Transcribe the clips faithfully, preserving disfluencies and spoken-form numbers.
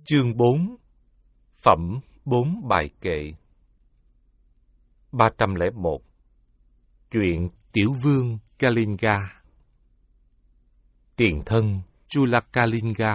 Chương bốn. Phẩm bốn bài kệ. ba trăm lẻ một. Chuyện Tiểu vương Kalinga. Tiền thân Chulakalinga.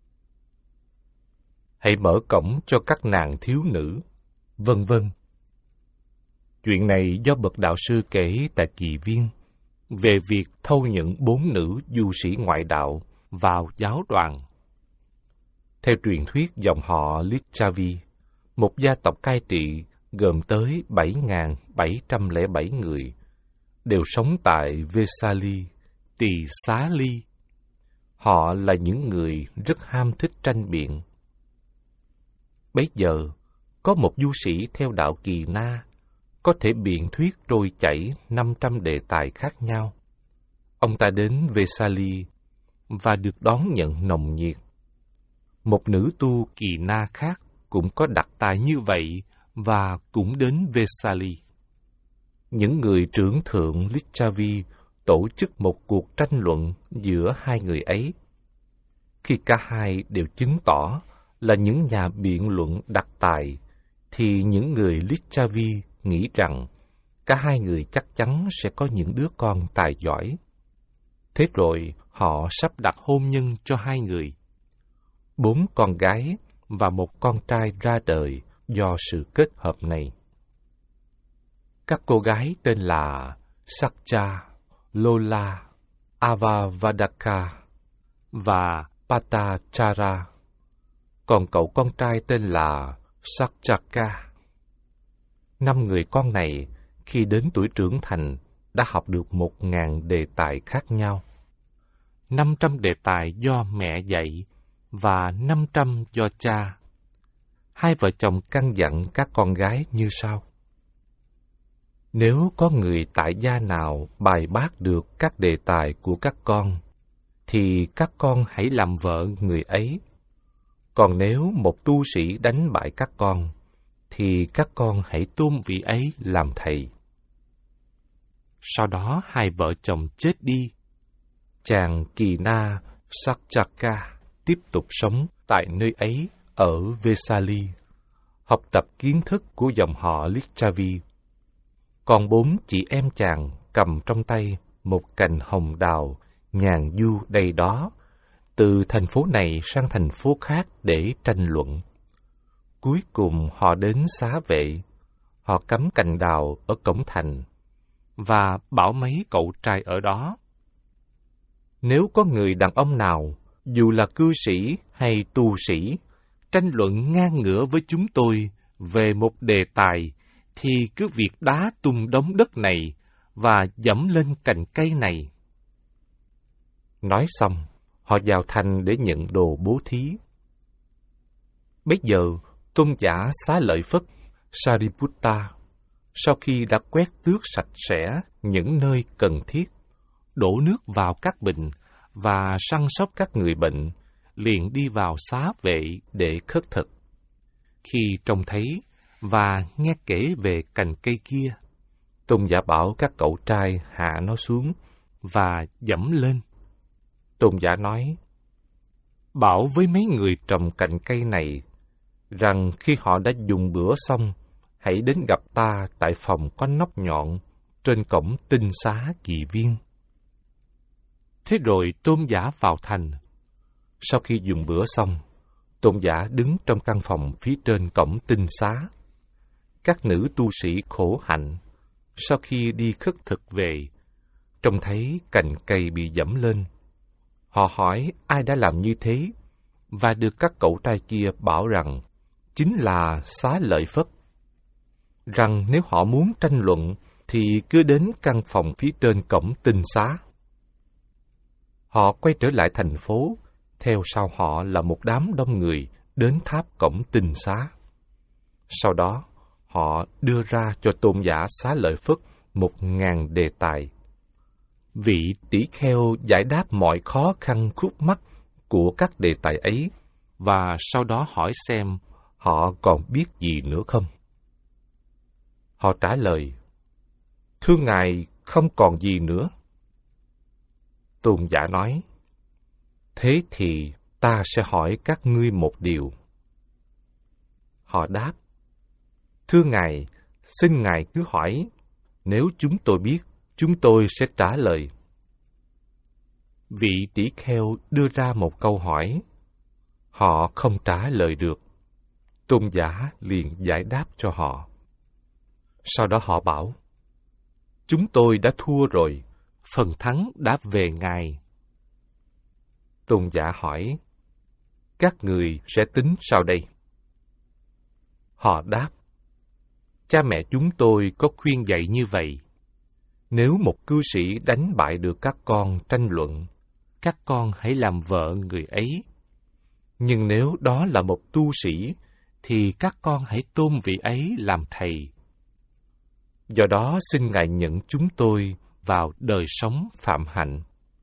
Hãy mở cổng cho các nàng thiếu nữ, vân vân. Chuyện này do bậc đạo sư kể tại Kỳ Viên về việc thâu nhận bốn nữ du sĩ ngoại đạo vào giáo đoàn. Theo truyền thuyết dòng họ Lichavi, một gia tộc cai trị gồm tới bảy nghìn bảy trăm lẻ bảy người, đều sống tại Vesali, Tỳ Xá Ly. Họ là những người rất ham thích tranh biện. Bấy giờ, có một du sĩ theo đạo Kỳ Na, có thể biện thuyết trôi chảy năm trăm đề tài khác nhau. Ông ta đến Vesali và được đón nhận nồng nhiệt. Một nữ tu Kỳ Na khác cũng có đặc tài như vậy và cũng đến Vesali. Những người trưởng thượng Lichavi tổ chức một cuộc tranh luận giữa hai người ấy. Khi cả hai đều chứng tỏ là những nhà biện luận đặc tài, thì những người Lichavi nghĩ rằng cả hai người chắc chắn sẽ có những đứa con tài giỏi. Thế rồi họ sắp đặt hôn nhân cho hai người. Bốn con gái và một con trai ra đời do sự kết hợp này. Các cô gái tên là Sakcha, Lola, Avavadaka và Patachara. Còn cậu con trai tên là Sakchaka. Năm người con này, khi đến tuổi trưởng thành, đã học được một ngàn đề tài khác nhau. Năm trăm đề tài do mẹ dạy và năm trăm do cha. Hai vợ chồng căn dặn các con gái như sau: nếu có người tại gia nào bài bác được các đề tài của các con, thì các con hãy làm vợ người ấy. Còn nếu một tu sĩ đánh bại các con, thì các con hãy tôn vị ấy làm thầy. Sau đó hai vợ chồng chết đi. Chàng Kỳ Na Sakchaka tiếp tục sống tại nơi ấy ở Vesali, học tập kiến thức của dòng họ Lichavi. Còn bốn chị em chàng cầm trong tay một cành hồng đào nhàn du đầy đó, từ thành phố này sang thành phố khác để tranh luận. Cuối cùng họ đến xá vệ. Họ cắm cành đào ở cổng thành và bảo mấy cậu trai ở đó: nếu có người đàn ông nào, dù là cư sĩ hay tu sĩ, tranh luận ngang ngửa với chúng tôi về một đề tài, thì cứ việc đá tung đống đất này và dẫm lên cành cây này. Nói xong, họ vào thành để nhận đồ bố thí. Bấy giờ, tôn giả Xá Lợi Phất, Sariputta, sau khi đã quét tước sạch sẽ những nơi cần thiết, đổ nước vào các bình và săn sóc các người bệnh, liền đi vào xá vệ để khất thực. Khi trông thấy và nghe kể về cành cây kia, tôn giả bảo các cậu trai hạ nó xuống và dẫm lên. Tôn giả nói: bảo với mấy người trồng cành cây này rằng khi họ đã dùng bữa xong, hãy đến gặp ta tại phòng có nóc nhọn trên cổng tinh xá Kỳ Viên. Thế rồi tôn giả vào thành. Sau khi dùng bữa xong, tôn giả đứng trong căn phòng phía trên cổng tinh xá. Các nữ tu sĩ khổ hạnh, sau khi đi khất thực về, trông thấy cành cây bị dẫm lên. Họ hỏi ai đã làm như thế, và được các cậu trai kia bảo rằng chính là Xá Lợi Phất. Rằng nếu họ muốn tranh luận, thì cứ đến căn phòng phía trên cổng tinh xá. Họ quay trở lại thành phố, theo sau họ là một đám đông người đến tháp cổng tinh xá. Sau đó, họ đưa ra cho tôn giả Xá Lợi Phất một ngàn đề tài. Vị tỷ kheo giải đáp mọi khó khăn khúc mắc của các đề tài ấy, và sau đó hỏi xem họ còn biết gì nữa không. Họ trả lời: thưa ngài, không còn gì nữa. Tôn giả nói: thế thì ta sẽ hỏi các ngươi một điều. Họ đáp, thưa ngài, xin ngài cứ hỏi, nếu chúng tôi biết, chúng tôi sẽ trả lời. Vị tỷ kheo đưa ra một câu hỏi. Họ không trả lời được. Tôn giả liền giải đáp cho họ. Sau đó họ bảo, chúng tôi đã thua rồi, phần thắng đã về ngài. Tôn giả hỏi, các người sẽ tính sao đây? Họ đáp, cha mẹ chúng tôi có khuyên dạy như vậy. Nếu một cư sĩ đánh bại được các con tranh luận, các con hãy làm vợ người ấy. Nhưng nếu đó là một tu sĩ, thì các con hãy tôn vị ấy làm thầy. Do đó xin ngài nhận chúng tôi vào đời sống phạm hạnh.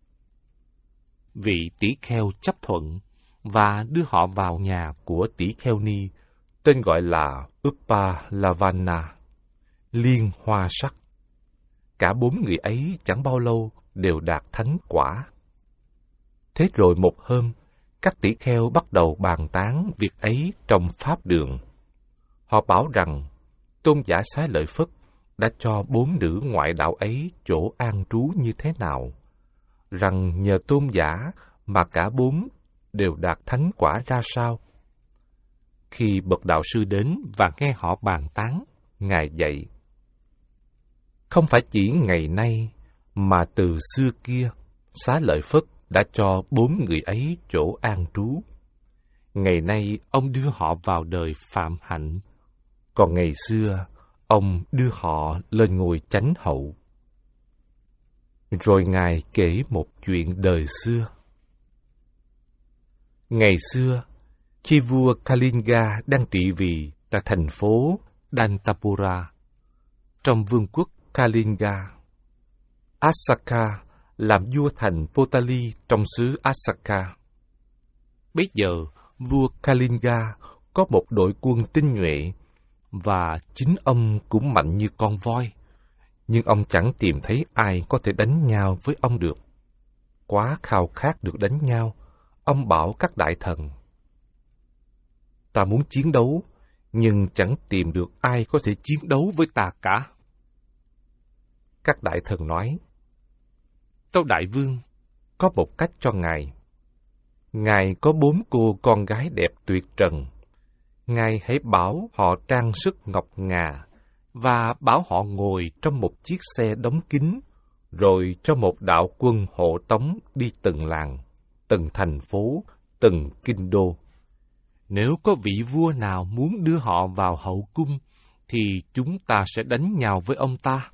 Vị tỷ kheo chấp thuận và đưa họ vào nhà của tỷ kheo ni, tên gọi là Upalavana, liên hoa sắc. Cả bốn người ấy chẳng bao lâu đều đạt thánh quả. Thế rồi một hôm, các tỷ kheo bắt đầu bàn tán việc ấy trong pháp đường. Họ bảo rằng tôn giả Xá Lợi Phất đã cho bốn nữ ngoại đạo ấy chỗ an trú như thế nào, rằng nhờ tôn giả mà cả bốn đều đạt thánh quả ra sao. Khi bậc đạo sư đến và nghe họ bàn tán, ngài dạy, không phải chỉ ngày nay mà từ xưa kia, Xá Lợi Phất đã cho bốn người ấy chỗ an trú. Ngày nay ông đưa họ vào đời phạm hạnh, còn ngày xưa ông đưa họ lên ngôi chánh hậu. Rồi ngài kể một chuyện đời xưa. Ngày xưa, khi vua Kalinga đang trị vì tại thành phố Dantapura, trong vương quốc Kalinga, Asaka làm vua thành Potali trong xứ Asaka. Bấy giờ, vua Kalinga có một đội quân tinh nhuệ, và chính ông cũng mạnh như con voi, nhưng ông chẳng tìm thấy ai có thể đánh nhau với ông được. Quá khao khát được đánh nhau, ông bảo các đại thần, ta muốn chiến đấu, nhưng chẳng tìm được ai có thể chiến đấu với ta cả. Các đại thần nói, tâu đại vương, có một cách cho ngài. Ngài có bốn cô con gái đẹp tuyệt trần. Ngài hãy bảo họ trang sức ngọc ngà, và bảo họ ngồi trong một chiếc xe đóng kín, rồi cho một đạo quân hộ tống đi từng làng, từng thành phố, từng kinh đô. Nếu có vị vua nào muốn đưa họ vào hậu cung, thì chúng ta sẽ đánh nhau với ông ta.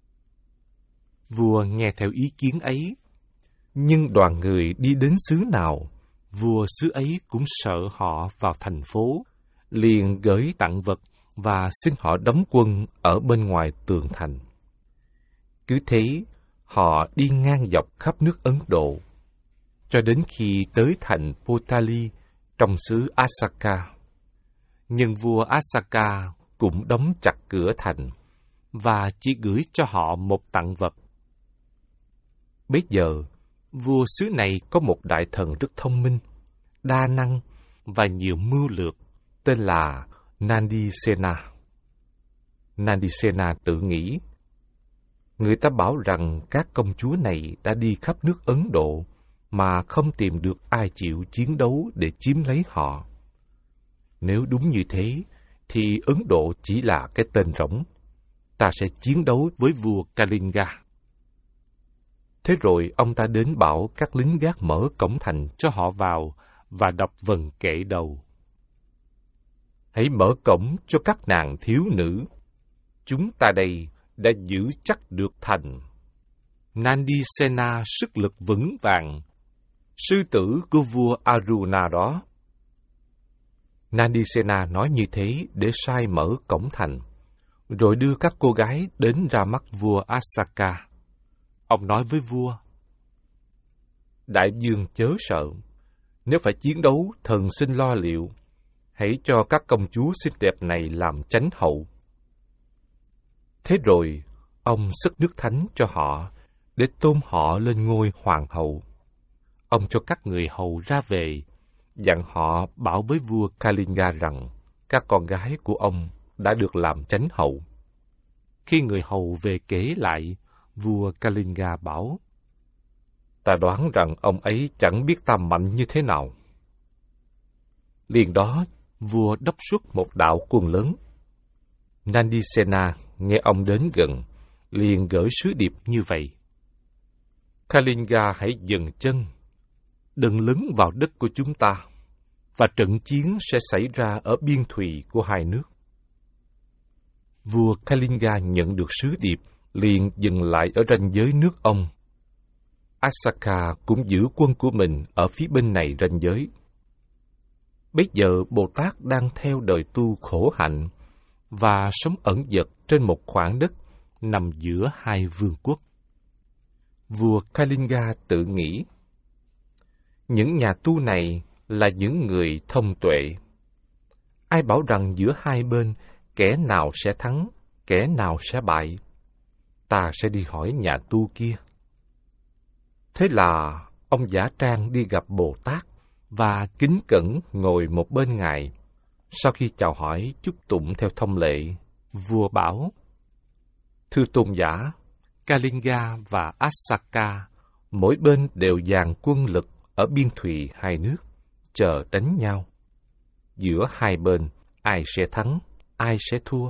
Vua nghe theo ý kiến ấy, nhưng đoàn người đi đến xứ nào, vua xứ ấy cũng sợ họ vào thành phố, liền gửi tặng vật và xin họ đóng quân ở bên ngoài tường thành. Cứ thế, họ đi ngang dọc khắp nước Ấn Độ, cho đến khi tới thành Potali trong xứ Asaka. Nhưng vua Asaka cũng đóng chặt cửa thành, và chỉ gửi cho họ một tặng vật. Bấy giờ, vua xứ này có một đại thần rất thông minh, đa năng và nhiều mưu lược, tên là Nandisena. Nandisena tự nghĩ, người ta bảo rằng các công chúa này đã đi khắp nước Ấn Độ mà không tìm được ai chịu chiến đấu để chiếm lấy họ. Nếu đúng như thế, thì Ấn Độ chỉ là cái tên rỗng. Ta sẽ chiến đấu với vua Kalinga. Thế rồi ông ta đến bảo các lính gác mở cổng thành cho họ vào và đọc vần kệ đầu. Hãy mở cổng cho các nàng thiếu nữ. Chúng ta đây đã giữ chắc được thành. Nandisena sức lực vững vàng, sư tử của vua Aruna đó. Nandisena nói như thế để sai mở cổng thành, rồi đưa các cô gái đến ra mắt vua Asaka. Ông nói với vua, đại vương chớ sợ, nếu phải chiến đấu, thần xin lo liệu. Hãy cho các công chúa xinh đẹp này làm chánh hậu. Thế rồi, ông xức nước thánh cho họ, để tôn họ lên ngôi hoàng hậu. Ông cho các người hầu ra về, dặn họ bảo với vua Kalinga rằng, các con gái của ông đã được làm chánh hậu. Khi người hầu về kể lại, vua Kalinga bảo, ta đoán rằng ông ấy chẳng biết ta mạnh như thế nào. Liền đó, vua đốc xuất một đạo quân lớn. Nandisena nghe ông đến gần, liền gửi sứ điệp như vậy: Kalinga hãy dừng chân, đừng lấn vào đất của chúng ta, và trận chiến sẽ xảy ra ở biên thùy của hai nước. Vua Kalinga nhận được sứ điệp, liền dừng lại ở ranh giới nước ông. Asaka cũng giữ quân của mình ở phía bên này ranh giới. Bây giờ Bồ Tát đang theo đời tu khổ hạnh và sống ẩn dật trên một khoảng đất nằm giữa hai vương quốc. Vua Kalinga tự nghĩ, những nhà tu này là những người thông tuệ. Ai bảo rằng giữa hai bên kẻ nào sẽ thắng, kẻ nào sẽ bại? Ta sẽ đi hỏi nhà tu kia. Thế là ông giả trang đi gặp Bồ Tát và kính cẩn ngồi một bên ngài. Sau khi chào hỏi chúc tụng theo thông lệ, vua bảo: Thưa tôn giả, Kalinga và Asaka mỗi bên đều dàn quân lực ở biên thùy hai nước, chờ đánh nhau. Giữa hai bên, ai sẽ thắng, ai sẽ thua?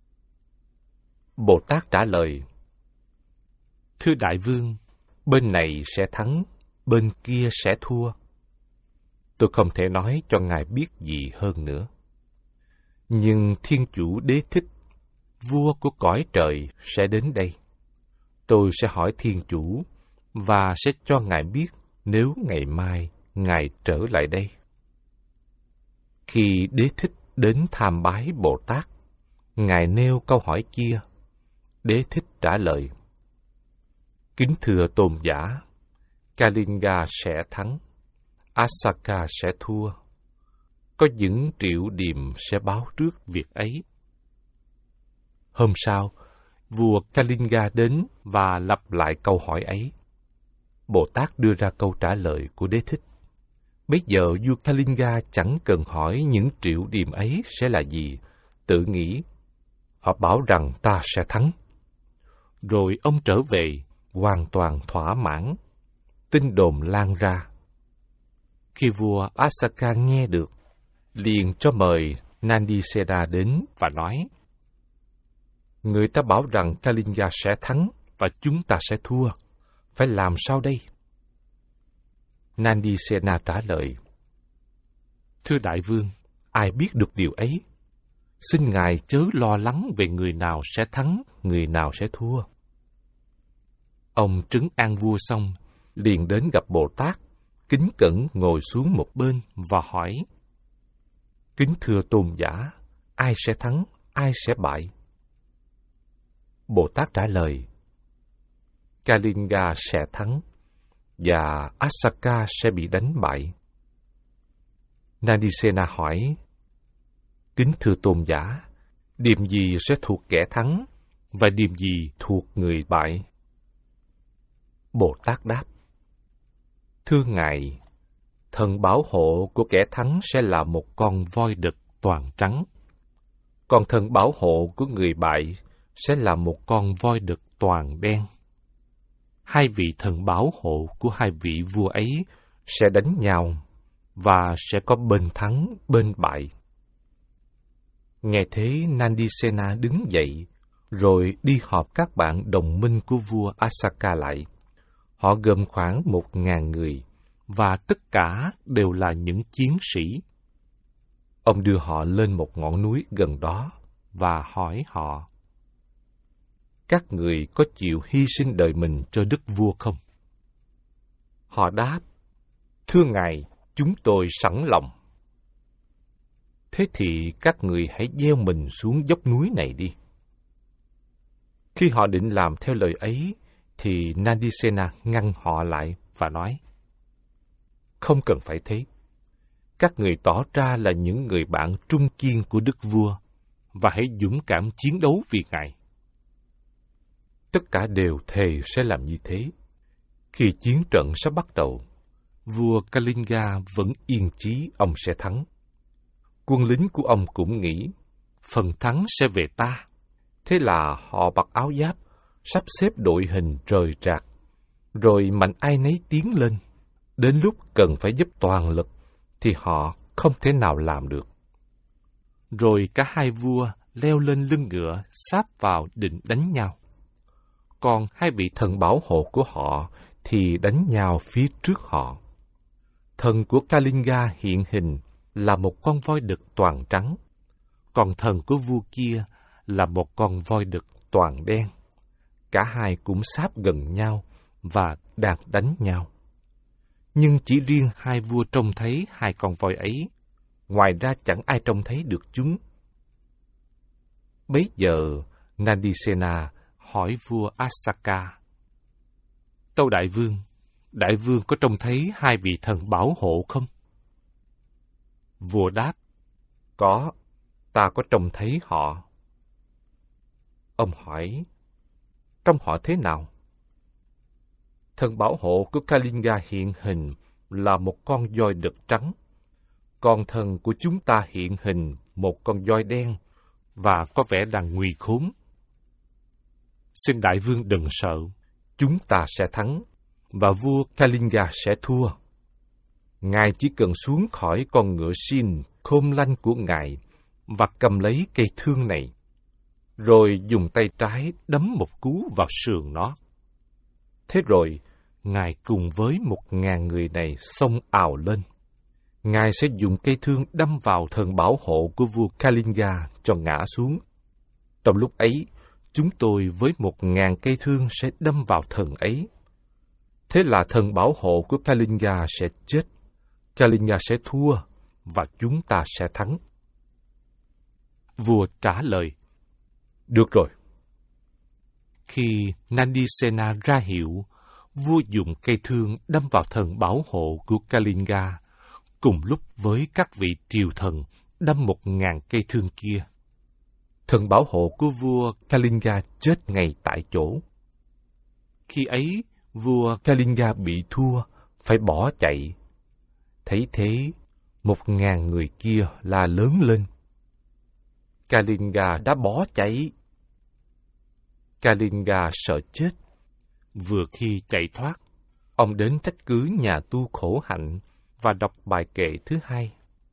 Bồ Tát trả lời: Thưa đại vương, bên này sẽ thắng, bên kia sẽ thua. Tôi không thể nói cho ngài biết gì hơn nữa. Nhưng Thiên Chủ Đế Thích, vua của cõi trời, sẽ đến đây. Tôi sẽ hỏi Thiên Chủ và sẽ cho ngài biết nếu ngày mai ngài trở lại đây. Khi Đế Thích đến tham bái Bồ Tát, ngài nêu câu hỏi kia. Đế Thích trả lời: Kính thưa tôn giả, Kalinga sẽ thắng, Asaka sẽ thua. Có những triệu điềm sẽ báo trước việc ấy. Hôm sau, vua Kalinga đến và lặp lại câu hỏi ấy. Bồ Tát đưa ra câu trả lời của Đế Thích. Bây giờ vua Kalinga chẳng cần hỏi những triệu điềm ấy sẽ là gì, tự nghĩ, họ bảo rằng ta sẽ thắng. Rồi ông trở về, hoàn toàn thỏa mãn. Tin đồn lan ra. Khi vua Asaka nghe được, liền cho mời Nandisena đến và nói: Người ta bảo rằng Kalinga sẽ thắng và chúng ta sẽ thua. Phải làm sao đây? Nandisena trả lời: Thưa đại vương, ai biết được điều ấy? Xin ngài chớ lo lắng về người nào sẽ thắng, người nào sẽ thua. Ông trấn an vua xong, liền đến gặp Bồ Tát, kính cẩn ngồi xuống một bên và hỏi: Kính thưa tôn giả, ai sẽ thắng, ai sẽ bại? Bồ Tát trả lời: Kalinga sẽ thắng, và Asaka sẽ bị đánh bại. Nandisena hỏi: Kính thưa tôn giả, điềm gì sẽ thuộc kẻ thắng, và điềm gì thuộc người bại? Bồ Tát đáp: Thưa ngài, thần bảo hộ của kẻ thắng sẽ là một con voi đực toàn trắng, còn thần bảo hộ của người bại sẽ là một con voi đực toàn đen. Hai vị thần bảo hộ của hai vị vua ấy sẽ đánh nhau, và sẽ có bên thắng, bên bại. Nghe thế, Nandisena đứng dậy, rồi đi họp các bạn đồng minh của vua Asaka lại. Họ gồm khoảng một ngàn người, và tất cả đều là những chiến sĩ. Ông đưa họ lên một ngọn núi gần đó, và hỏi họ: Các người có chịu hy sinh đời mình cho đức vua không? Họ đáp: Thưa ngài, chúng tôi sẵn lòng. Thế thì các người hãy gieo mình xuống dốc núi này đi. Khi họ định làm theo lời ấy, thì Nandisena ngăn họ lại và nói: Không cần phải thế. Các người tỏ ra là những người bạn trung kiên của đức vua, và hãy dũng cảm chiến đấu vì ngài. Tất cả đều thề sẽ làm như thế. Khi chiến trận sắp bắt đầu, vua Kalinga vẫn yên chí ông sẽ thắng. Quân lính của ông cũng nghĩ, phần thắng sẽ về ta. Thế là họ mặc áo giáp, sắp xếp đội hình rời rạc, rồi mạnh ai nấy tiến lên. Đến lúc cần phải giúp toàn lực, thì họ không thể nào làm được. Rồi cả hai vua leo lên lưng ngựa, sáp vào định đánh nhau. Còn hai vị thần bảo hộ của họ thì đánh nhau phía trước họ. Thần của Kalinga hiện hình là một con voi đực toàn trắng, còn thần của vua kia là một con voi đực toàn đen. Cả hai cũng sáp gần nhau và đang đánh nhau. Nhưng chỉ riêng hai vua trông thấy hai con voi ấy, ngoài ra chẳng ai trông thấy được chúng. Bấy giờ, Nandisena hỏi vua Asaka: Tâu đại vương, đại vương có trông thấy hai vị thần bảo hộ không? Vua đáp: Có, ta có trông thấy họ. Ông hỏi: Trông họ thế nào? Thần bảo hộ của Kalinga hiện hình là một con voi đực trắng, còn thần của chúng ta hiện hình một con voi đen và có vẻ đang nguy khốn. Xin đại vương đừng sợ, chúng ta sẽ thắng, và vua Kalinga sẽ thua. Ngài chỉ cần xuống khỏi con ngựa xin khôn lanh của ngài và cầm lấy cây thương này, rồi dùng tay trái đấm một cú vào sườn nó. Thế rồi, ngài cùng với một ngàn người này xông ào lên. Ngài sẽ dùng cây thương đâm vào thần bảo hộ của vua Kalinga cho ngã xuống. Trong lúc ấy, chúng tôi với một ngàn cây thương sẽ đâm vào thần ấy. Thế là thần bảo hộ của Kalinga sẽ chết, Kalinga sẽ thua, và chúng ta sẽ thắng. Vua trả lời: Được rồi. Khi Nandisena ra hiệu, vua dùng cây thương đâm vào thần bảo hộ của Kalinga, cùng lúc với các vị triều thần đâm một ngàn cây thương kia. Thần bảo hộ của vua Kalinga chết ngay tại chỗ. Khi ấy, vua Kalinga bị thua, phải bỏ chạy. Thấy thế, một ngàn người kia la lớn lên: Kalinga đã bỏ chạy. Kalinga sợ chết. Vừa khi chạy thoát, ông đến trách cứ nhà tu khổ hạnh và đọc bài kệ thứ hai.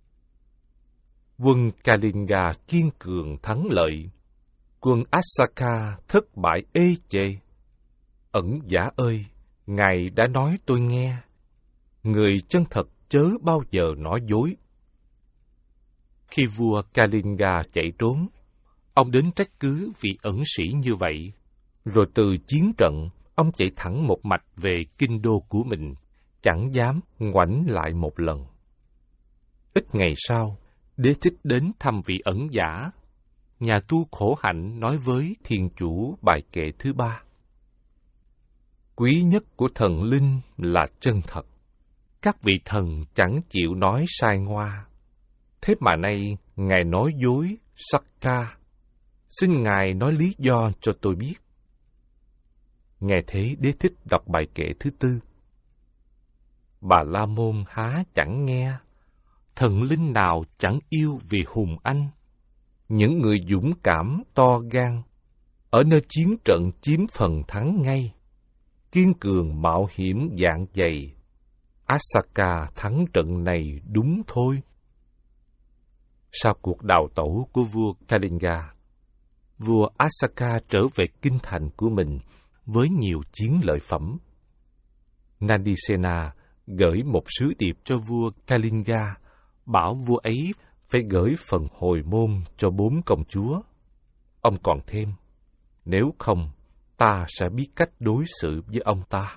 Quân Kalinga kiên cường thắng lợi, quân Asaka thất bại ê chề. Ẩn giả ơi, ngài đã nói tôi nghe, người chân thật chớ bao giờ nói dối. Khi vua Kalinga chạy trốn, ông đến trách cứ vị ẩn sĩ như vậy, rồi từ chiến trận, ông chạy thẳng một mạch về kinh đô của mình, chẳng dám ngoảnh lại một lần. Ít ngày sau, Đế Thích đến thăm vị ẩn giả. Nhà tu khổ hạnh nói với Thiên Chủ bài kệ thứ ba: Quý nhất của thần linh là chân thật. Các vị thần chẳng chịu nói sai ngoa. Thế mà nay, ngài nói dối, Sakka. Xin ngài nói lý do cho tôi biết. Nghe thế, Đế Thích đọc bài kệ thứ tư. Bà La Môn há chẳng nghe, thần linh nào chẳng yêu vì hùng anh. Những người dũng cảm to gan, ở nơi chiến trận chiếm phần thắng ngay. Kiên cường mạo hiểm dạng dày, Asaka thắng trận này đúng thôi. Sau cuộc đào tẩu của vua Kalinga, vua Asaka trở về kinh thành của mình với nhiều chiến lợi phẩm. Nandisena gửi một sứ điệp cho vua Kalinga, bảo vua ấy phải gửi phần hồi môn cho bốn công chúa. Ông còn thêm: Nếu không, ta sẽ biết cách đối xử với ông ta.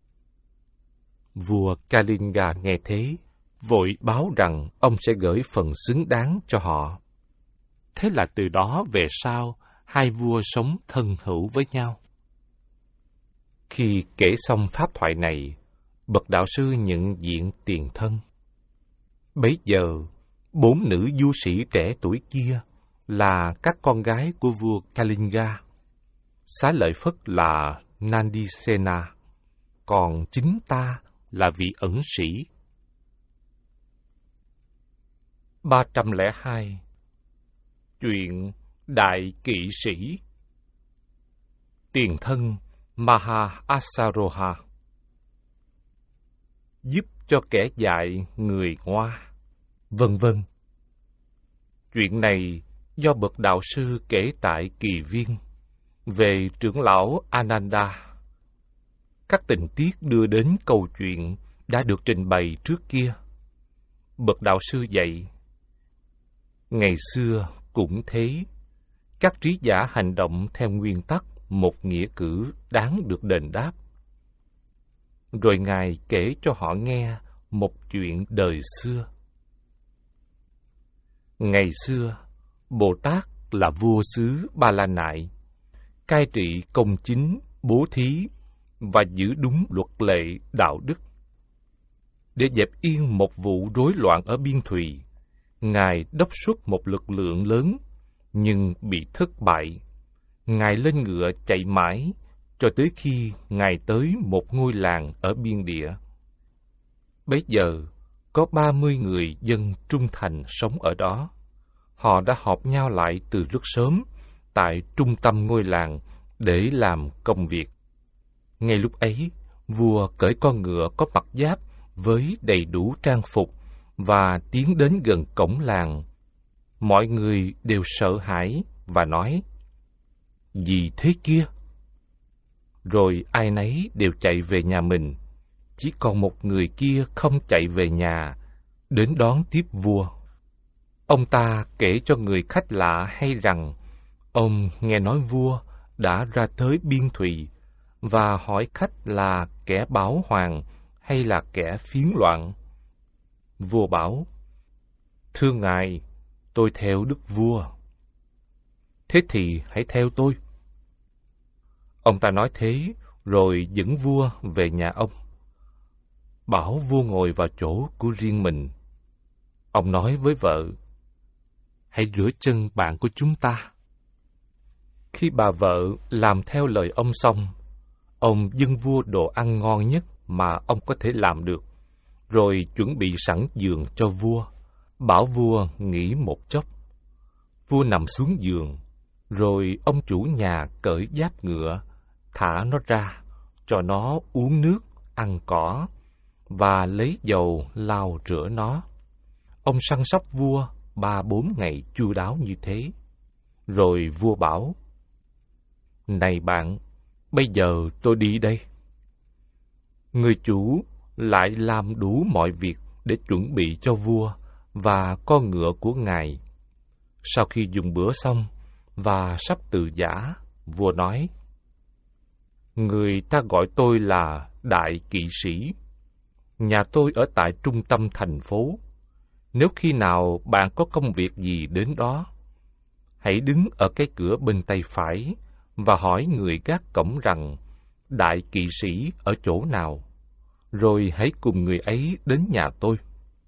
Vua Kalinga nghe thế, vội báo rằng ông sẽ gửi phần xứng đáng cho họ. Thế là từ đó về sau, hai vua sống thân hữu với nhau. Khi kể xong pháp thoại này, bậc đạo sư nhận diện tiền thân. Bấy giờ, bốn nữ du sĩ trẻ tuổi kia là các con gái của vua Kalinga. Xá lợi Phất là Nandisena, còn chính ta là vị ẩn sĩ. ba trăm lẻ hai. Chuyện Đại Kỵ Sĩ. Tiền thân Maha Asaroha giúp cho kẻ dại người ngoa, vân vân. Chuyện này do bậc đạo sư kể tại Kỳ Viên về trưởng lão Ananda. Các tình tiết đưa đến câu chuyện đã được trình bày trước kia. Bậc đạo sư dạy: ngày xưa cũng thế, các trí giả hành động theo nguyên tắc một nghĩa cử đáng được đền đáp. Rồi Ngài kể cho họ nghe một chuyện đời xưa. Ngày xưa, Bồ Tát là vua xứ Ba La Nại, cai trị công chính, bố thí và giữ đúng luật lệ đạo đức. Để dẹp yên một vụ rối loạn ở biên thùy, Ngài đốc xuất một lực lượng lớn, nhưng bị thất bại. Ngài lên ngựa chạy mãi, cho tới khi Ngài tới một ngôi làng ở biên địa. Bấy giờ, có ba mươi người dân trung thành sống ở đó. Họ đã họp nhau lại từ rất sớm, tại trung tâm ngôi làng, để làm công việc. Ngay lúc ấy, vua cởi con ngựa có mặt giáp với đầy đủ trang phục và tiến đến gần cổng làng. Mọi người đều sợ hãi và nói: gì thế kia? Rồi ai nấy đều chạy về nhà mình. Chỉ còn một người kia không chạy về nhà, đến đón tiếp vua. Ông ta kể cho người khách lạ hay rằng ông nghe nói vua đã ra tới biên thùy và hỏi khách là kẻ bảo hoàng hay là kẻ phiến loạn. Vua bảo: thưa ngài, tôi theo đức vua. Thế thì hãy theo tôi. Ông ta nói thế rồi dẫn vua về nhà ông, bảo vua ngồi vào chỗ của riêng mình. Ông nói với vợ: hãy rửa chân bạn của chúng ta. Khi bà vợ làm theo lời ông xong, ông dâng vua đồ ăn ngon nhất mà ông có thể làm được, rồi chuẩn bị sẵn giường cho vua, bảo vua nghỉ một chốc. Vua nằm xuống giường, rồi ông chủ nhà cởi giáp ngựa, thả nó ra, cho nó uống nước, ăn cỏ, và lấy dầu lau rửa nó. Ông săn sóc vua ba bốn ngày chu đáo như thế. Rồi vua bảo: này bạn, bây giờ tôi đi đây. Người chủ lại làm đủ mọi việc để chuẩn bị cho vua và con ngựa của ngài. Sau khi dùng bữa xong và sắp từ giã, vua nói: người ta gọi tôi là Đại Kỵ Sĩ. Nhà tôi ở tại trung tâm thành phố. Nếu khi nào bạn có công việc gì đến đó, hãy đứng ở cái cửa bên tay phải và hỏi người gác cổng rằng Đại Kỵ Sĩ ở chỗ nào, rồi hãy cùng người ấy đến nhà tôi.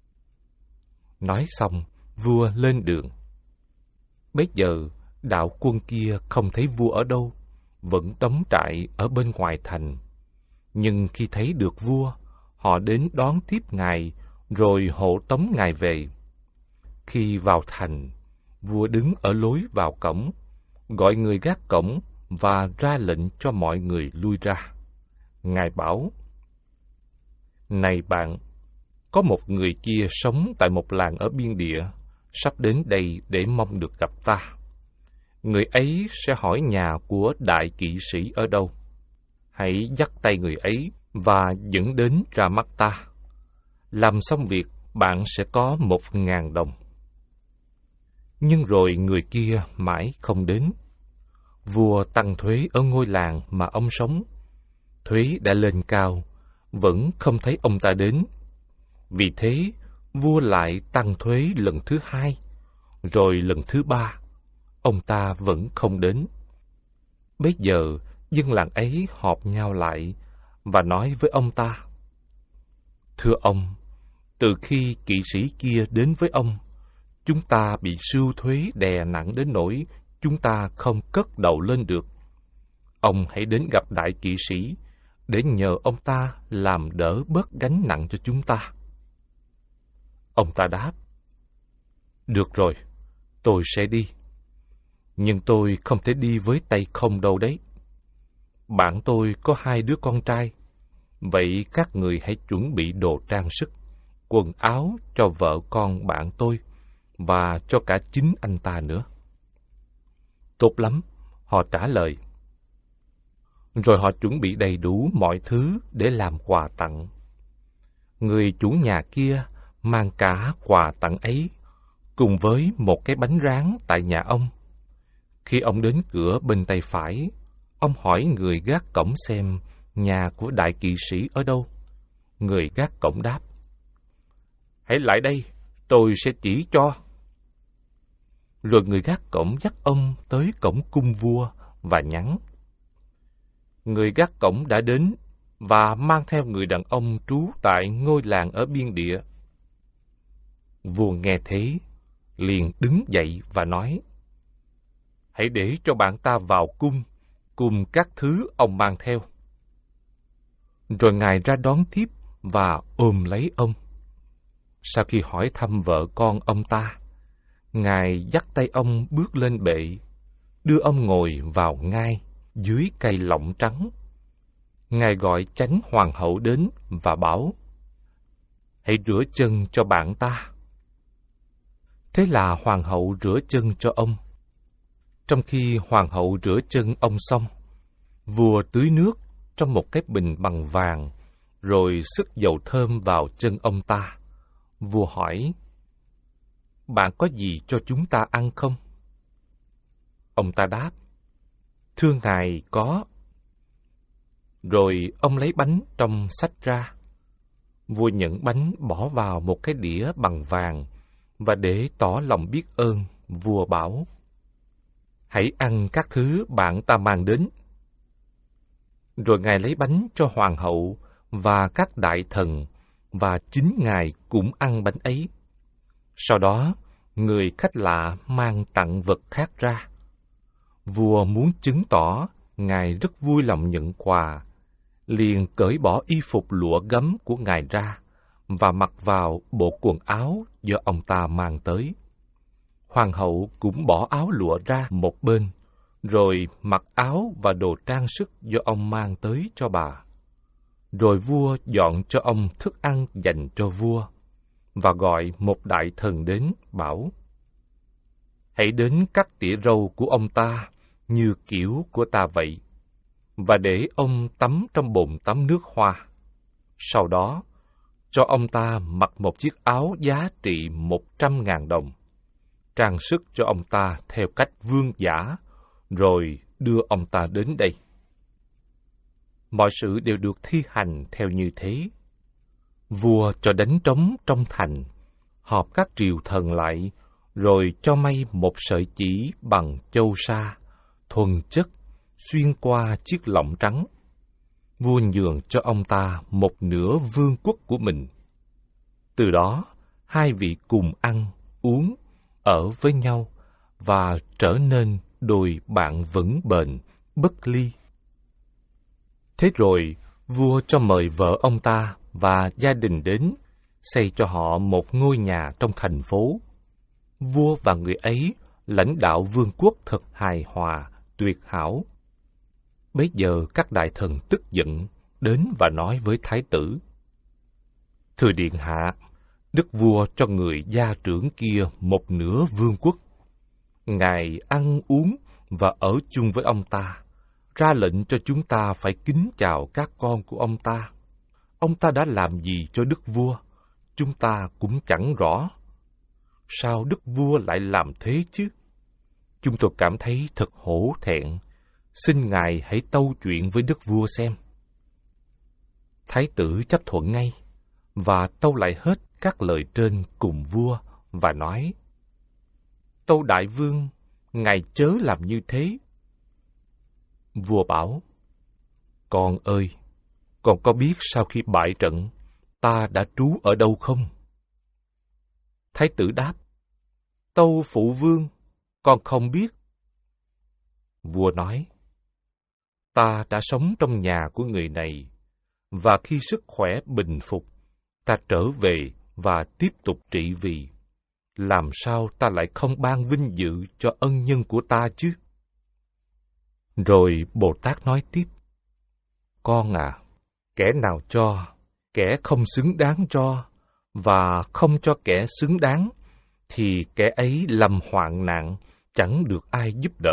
Nói xong, vua lên đường. Bấy giờ, đạo quân kia không thấy vua ở đâu, vẫn đóng trại ở bên ngoài thành. Nhưng khi thấy được vua, họ đến đón tiếp ngài, rồi hộ tống ngài về. Khi vào thành, vua đứng ở lối vào cổng, gọi người gác cổng và ra lệnh cho mọi người lui ra. Ngài bảo: này bạn, có một người kia sống tại một làng ở biên địa, sắp đến đây để mong được gặp ta. Người ấy sẽ hỏi nhà của Đại Kỵ Sĩ ở đâu. Hãy dắt tay người ấy và dẫn đến ra mắt ta. Làm xong việc, bạn sẽ có một ngàn đồng. Nhưng rồi người kia mãi không đến. Vua tăng thuế ở ngôi làng mà ông sống. Thuế đã lên cao, vẫn không thấy ông ta đến. Vì thế, vua lại tăng thuế lần thứ hai, rồi lần thứ ba. Ông ta vẫn không đến. Bấy giờ, dân làng ấy họp nhau lại và nói với ông ta: thưa ông, từ khi kỵ sĩ kia đến với ông, chúng ta bị sưu thuế đè nặng đến nỗi chúng ta không cất đầu lên được. Ông hãy đến gặp Đại Kỵ Sĩ để nhờ ông ta làm đỡ bớt gánh nặng cho chúng ta. Ông ta đáp: Được rồi, tôi sẽ đi. Nhưng tôi không thể đi với tay không đâu đấy. Bạn tôi có hai đứa con trai. Vậy các người hãy chuẩn bị đồ trang sức, quần áo cho vợ con bạn tôi và cho cả chính anh ta nữa. Tốt lắm, họ trả lời. Rồi họ chuẩn bị đầy đủ mọi thứ để làm quà tặng. Người chủ nhà kia mang cả quà tặng ấy cùng với một cái bánh rán tại nhà ông. Khi ông đến cửa bên tay phải, ông hỏi người gác cổng xem nhà của đại kỵ sĩ ở đâu. Người gác cổng đáp: Hãy lại đây, tôi sẽ chỉ cho. Rồi người gác cổng dắt ông tới cổng cung vua và nhắn. Người gác cổng đã đến và mang theo người đàn ông trú tại ngôi làng ở biên địa. Vua nghe thế, liền đứng dậy và nói: Hãy để cho bạn ta vào cung cùng các thứ ông mang theo. Rồi ngài ra đón tiếp và ôm lấy ông. Sau khi hỏi thăm vợ con ông ta, ngài dắt tay ông bước lên bệ, đưa ông ngồi vào ngai dưới cây lọng trắng. Ngài gọi chánh hoàng hậu đến và bảo: Hãy rửa chân cho bạn ta. Thế là hoàng hậu rửa chân cho ông. Trong khi hoàng hậu rửa chân ông xong, vua tưới nước trong một cái bình bằng vàng, rồi sức dầu thơm vào chân ông ta. Vua hỏi: Bạn có gì cho chúng ta ăn không? Ông ta đáp: Thưa ngài, có. Rồi ông lấy bánh trong xách ra. Vua nhận bánh bỏ vào một cái đĩa bằng vàng, và để tỏ lòng biết ơn, vua bảo: Hãy ăn các thứ bạn ta mang đến. Rồi ngài lấy bánh cho hoàng hậu và các đại thần, và chính ngài cũng ăn bánh ấy. Sau đó, người khách lạ mang tặng vật khác ra. Vua muốn chứng tỏ ngài rất vui lòng nhận quà, liền cởi bỏ y phục lụa gấm của ngài ra và mặc vào bộ quần áo do ông ta mang tới. Hoàng hậu cũng bỏ áo lụa ra một bên, rồi mặc áo và đồ trang sức do ông mang tới cho bà. Rồi vua dọn cho ông thức ăn dành cho vua, và gọi một đại thần đến bảo: Hãy đến cắt tỉa râu của ông ta như kiểu của ta vậy, và để ông tắm trong bồn tắm nước hoa. Sau đó, cho ông ta mặc một chiếc áo giá trị một trăm ngàn đồng, trang sức cho ông ta theo cách vương giả, rồi đưa ông ta đến đây. Mọi sự đều được thi hành theo như thế. Vua cho đánh trống trong thành, họp các triều thần lại, rồi cho may một sợi chỉ bằng châu sa, thuần chất, xuyên qua chiếc lọng trắng. Vua nhường cho ông ta một nửa vương quốc của mình. Từ đó, hai vị cùng ăn, uống, ở với nhau, và trở nên đôi bạn vững bền, bất ly. Thế rồi, vua cho mời vợ ông ta và gia đình đến, xây cho họ một ngôi nhà trong thành phố. Vua và người ấy lãnh đạo vương quốc thật hài hòa, tuyệt hảo. Bấy giờ các đại thần tức giận đến và nói với thái tử: Thưa điện hạ, đức vua cho người gia trưởng kia một nửa vương quốc. Ngài ăn uống và ở chung với ông ta, ra lệnh cho chúng ta phải kính chào các con của ông ta. Ông ta đã làm gì cho đức vua, chúng ta cũng chẳng rõ. Sao đức vua lại làm thế chứ? Chúng tôi cảm thấy thật hổ thẹn. Xin ngài hãy tâu chuyện với đức vua xem. Thái tử chấp thuận ngay, và tâu lại hết các lời trên cùng vua, và nói: Tâu đại vương, ngài chớ làm như thế. Vua bảo: Con ơi, con có biết sau khi bại trận, ta đã trú ở đâu không? Thái tử đáp: Tâu phụ vương, con không biết. Vua nói: Ta đã sống trong nhà của người này, và khi sức khỏe bình phục, ta trở về và tiếp tục trị vì. làm sao ta lại không ban vinh dự cho ân nhân của ta chứ? Rồi Bồ Tát nói tiếp, con à, kẻ nào cho, kẻ không xứng đáng cho, và không cho kẻ xứng đáng, thì kẻ ấy lầm hoạn nạn, chẳng được ai giúp đỡ.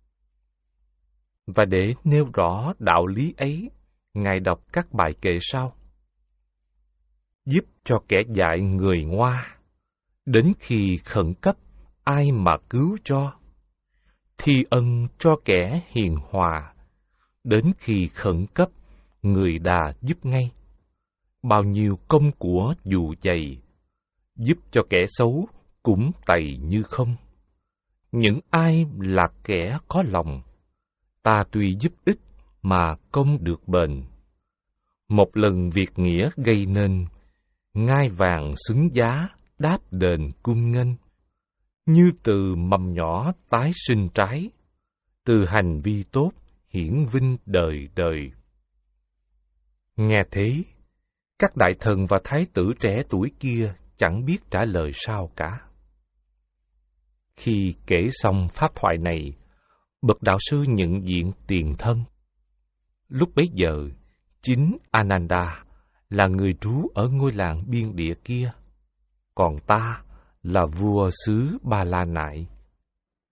Và để nêu rõ đạo lý ấy, Ngài đọc các bài kệ sau. Giúp cho kẻ dại người ngoa, đến khi khẩn cấp ai mà cứu cho. Thi ân cho kẻ hiền hòa, đến khi khẩn cấp người đà giúp ngay. Bao nhiêu công của dù dày, giúp cho kẻ xấu cũng tày như không. Những ai là kẻ có lòng, ta tuy giúp ích mà công được bền. Một lần việc nghĩa gây nên, ngai vàng xứng giá đáp đền cung nghênh. Như từ mầm nhỏ tái sinh trái, từ hành vi tốt hiển vinh đời đời. Nghe thế, các đại thần và thái tử trẻ tuổi kia chẳng biết trả lời sao cả. Khi kể xong pháp thoại này, bậc đạo sư nhận diện tiền thân. Lúc bấy giờ, chính Ananda là người trú ở ngôi làng biên địa kia, còn ta là vua xứ Ba La Nại.